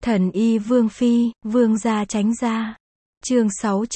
Thần y Vương Phi, Vương gia tránh ra. Chương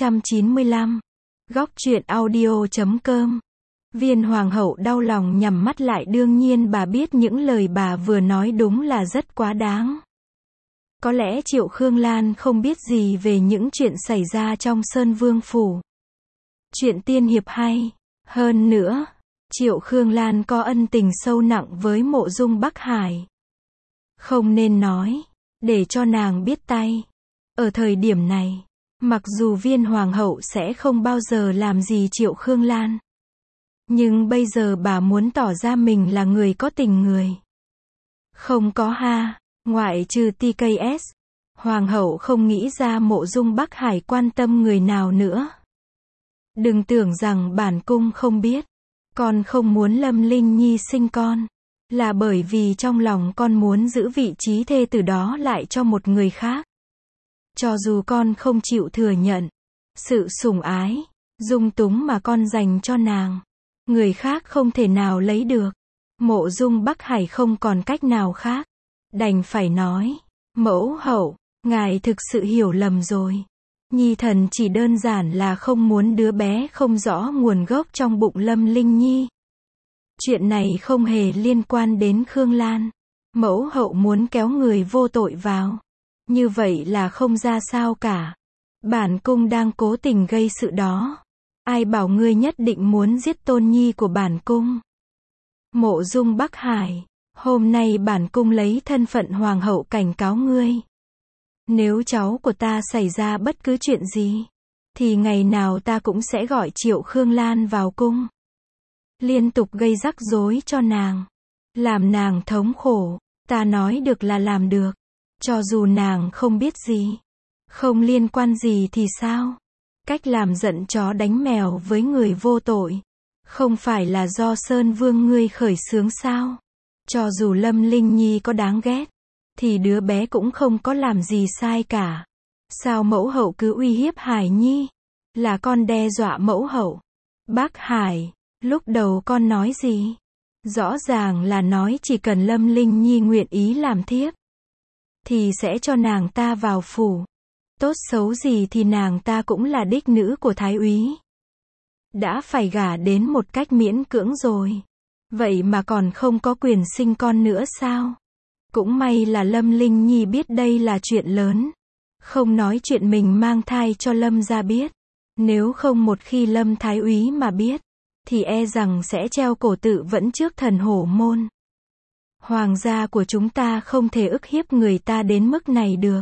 695. Góc truyện audio.com. Viên hoàng hậu đau lòng nhắm mắt lại, đương nhiên bà biết những lời bà vừa nói đúng là rất quá đáng. Có lẽ Triệu Khương Lan không biết gì về những chuyện xảy ra trong Sơn Vương phủ. Chuyện tiên hiệp hay. Hơn nữa, Triệu Khương Lan có ân tình sâu nặng với Mộ Dung Bắc Hải. Không nên nói, để cho nàng biết tay. Ở thời điểm này, mặc dù viên hoàng hậu sẽ không bao giờ làm gì Triệu Khương Lan, nhưng bây giờ bà muốn tỏ ra mình là người có tình người. Không có ha, ngoại trừ TKS, hoàng hậu không nghĩ ra Mộ Dung Bắc Hải quan tâm người nào nữa. Đừng tưởng rằng bản cung không biết, con không muốn Lâm Linh Nhi sinh con, là bởi vì trong lòng con muốn giữ vị trí thê tử đó lại cho một người khác. Cho dù con không chịu thừa nhận, sự sủng ái, dung túng mà con dành cho nàng, người khác không thể nào lấy được. Mộ Dung Bắc Hải không còn cách nào khác, đành phải nói, mẫu hậu, ngài thực sự hiểu lầm rồi. Nhi thần chỉ đơn giản là không muốn đứa bé không rõ nguồn gốc trong bụng Lâm Linh Nhi. Chuyện này không hề liên quan đến Khương Lan. Mẫu hậu muốn kéo người vô tội vào, như vậy là không ra sao cả. Bản cung đang cố tình gây sự đó. Ai bảo ngươi nhất định muốn giết tôn nhi của bản cung? Mộ Dung Bắc Hải, hôm nay bản cung lấy thân phận hoàng hậu cảnh cáo ngươi. Nếu cháu của ta xảy ra bất cứ chuyện gì, thì ngày nào ta cũng sẽ gọi Triệu Khương Lan vào cung, liên tục gây rắc rối cho nàng, làm nàng thống khổ. Ta nói được là làm được, cho dù nàng không biết gì, không liên quan gì thì sao? Cách làm giận chó đánh mèo với người vô tội, không phải là do Sơn Vương ngươi khởi xướng sao? Cho dù Lâm Linh Nhi có đáng ghét, thì đứa bé cũng không có làm gì sai cả. Sao mẫu hậu cứ uy hiếp Hải Nhi? Là con đe dọa mẫu hậu. Bác Hải, lúc đầu con nói gì? Rõ ràng là nói chỉ cần Lâm Linh Nhi nguyện ý làm thiếp, thì sẽ cho nàng ta vào phủ. Tốt xấu gì thì nàng ta cũng là đích nữ của thái úy, đã phải gả đến một cách miễn cưỡng rồi, vậy mà còn không có quyền sinh con nữa sao? Cũng may là Lâm Linh Nhi biết đây là chuyện lớn, không nói chuyện mình mang thai cho Lâm gia biết. Nếu không một khi Lâm thái úy mà biết, thì e rằng sẽ treo cổ tự vẫn trước thần hổ môn. Hoàng gia của chúng ta không thể ức hiếp người ta đến mức này được.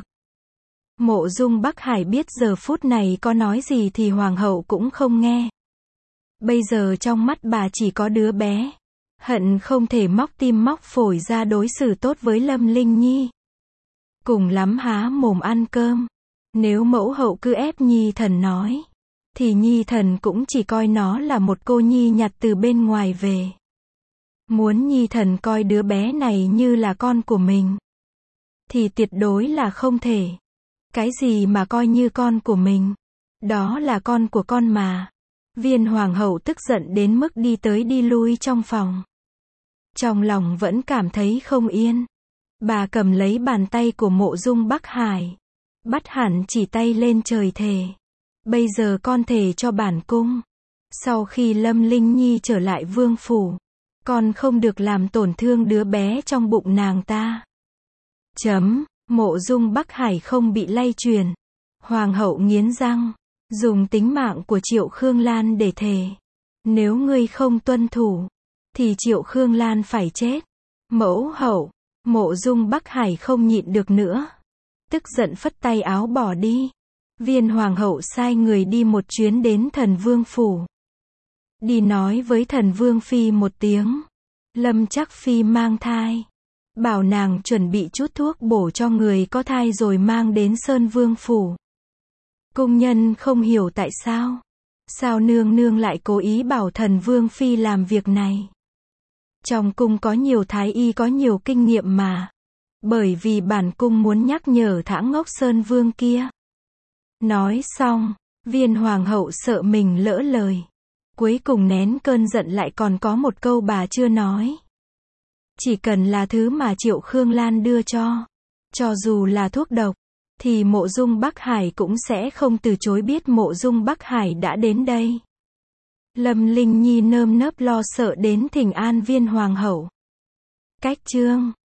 Mộ Dung Bắc Hải biết giờ phút này có nói gì thì hoàng hậu cũng không nghe. Bây giờ trong mắt bà chỉ có đứa bé, hận không thể móc tim móc phổi ra đối xử tốt với Lâm Linh Nhi. Cùng lắm há mồm ăn cơm. Nếu mẫu hậu cứ ép Nhi thần nói, thì Nhi thần cũng chỉ coi nó là một cô nhi nhặt từ bên ngoài về. Muốn Nhi thần coi đứa bé này như là con của mình, thì tuyệt đối là không thể. Cái gì mà coi như con của mình? Đó là con của con mà. Viên hoàng hậu tức giận đến mức đi tới đi lui trong phòng. Trong lòng vẫn cảm thấy không yên. Bà cầm lấy bàn tay của Mộ Dung Bắc Hải, bắt hẳn chỉ tay lên trời thề. Bây giờ con thề cho bản cung, sau khi Lâm Linh Nhi trở lại vương phủ, con không được làm tổn thương đứa bé trong bụng nàng ta. Mộ Dung Bắc Hải không bị lay truyền. Hoàng hậu nghiến răng, dùng tính mạng của Triệu Khương Lan để thề. Nếu ngươi không tuân thủ, thì Triệu Khương Lan phải chết. Mẫu hậu, Mộ Dung Bắc Hải không nhịn được nữa, tức giận phất tay áo bỏ đi. Viên hoàng hậu sai người đi một chuyến đến Thần Vương phủ, đi nói với Thần Vương Phi một tiếng, Lâm Trắc Phi mang thai, bảo nàng chuẩn bị chút thuốc bổ cho người có thai rồi mang đến Sơn Vương phủ. Cung nhân không hiểu tại sao nương nương lại cố ý bảo Thần Vương Phi làm việc này. Trong cung có nhiều thái y có nhiều kinh nghiệm mà. Bởi vì bản cung muốn nhắc nhở thã ngốc Sơn Vương kia. Nói xong, viên hoàng hậu sợ mình lỡ lời, cuối cùng nén cơn giận lại còn có một câu bà chưa nói. Chỉ cần là thứ mà Triệu Khương Lan đưa cho, Cho dù là thuốc độc, thì Mộ Dung Bắc Hải cũng sẽ không từ chối biết Mộ Dung Bắc Hải đã đến đây. Lâm Linh Nhi nơm nớp lo sợ đến thỉnh an Viên Hoàng hậu. Cách chương